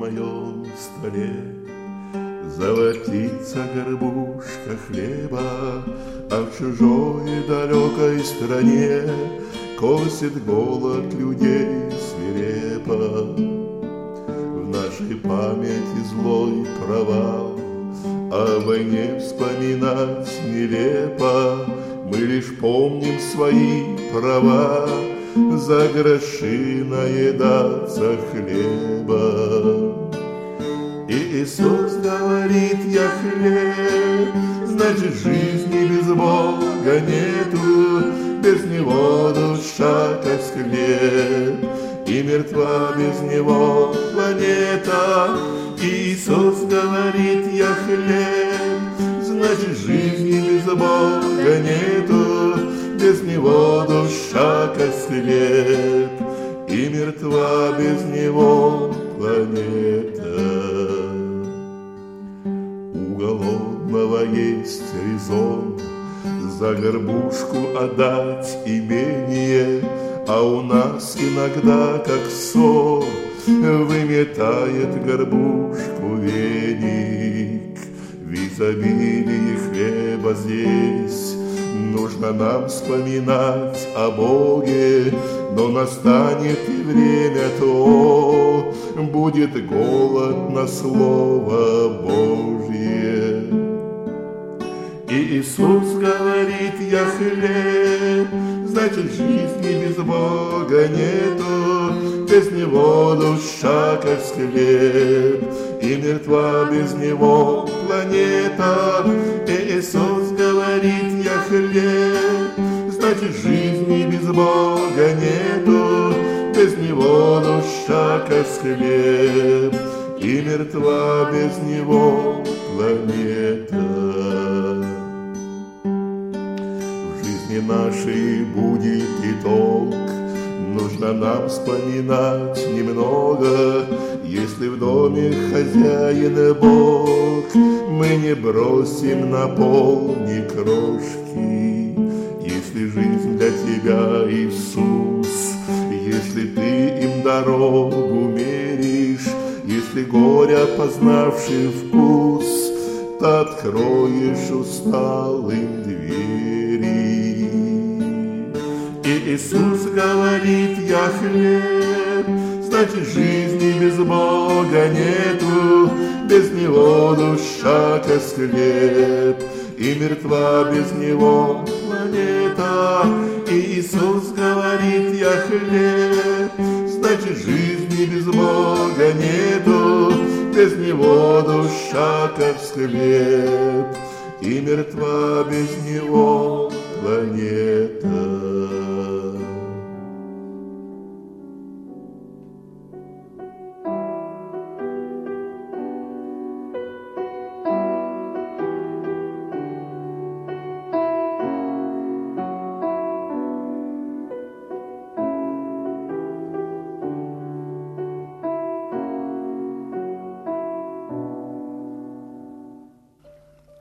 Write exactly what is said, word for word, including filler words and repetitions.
моем столе золотится горбушка хлеба, а в чужой далекой стране косит голод людей свирепо. В нашей памяти злой провал, о войне вспоминать нелепо. Мы лишь помним свои права, за гроши наедаться хлеба. И Иисус говорит: я хлеб, значит жизни без Бога нету, без Него душа как склеп, и мертва без Него планета. И Иисус говорит: я хлеб, значит жизни без Бога нету, без Него душа как склеп, и мертва без Него планета. У голодного есть резон за горбушку отдать имение, а у нас иногда, как ссор, выметает горбушку веник. В изобилии хлеба здесь нужно нам вспоминать о Боге, но настанет и время то, будет голод на Слово Божье. И Иисус говорит: я хлеб, значит жизни без Бога нету, без Него душа как склеп, и мертва без Него планета. И Иисус говорит: я хлеб, значит жизни без Бога нету, без Него душа как склеп, и мертва без Него планета. В жизни нашей будет итог, нужно нам вспоминать немного. Если в доме хозяин Бог, мы не бросим на пол ни крошки. Если жизнь для тебя Иисус, если ты им дорогу меришь, если горя познавший вкус, то откроешь усталым двери. И Иисус говорит: я хлеб, значит жизни без Бога нету, без Него душа как склеп, и мертва без Него планета. И Иисус говорит: я хлеб, значит жизни без Бога нету, без Него душа как склеп, и мертва без Него планета.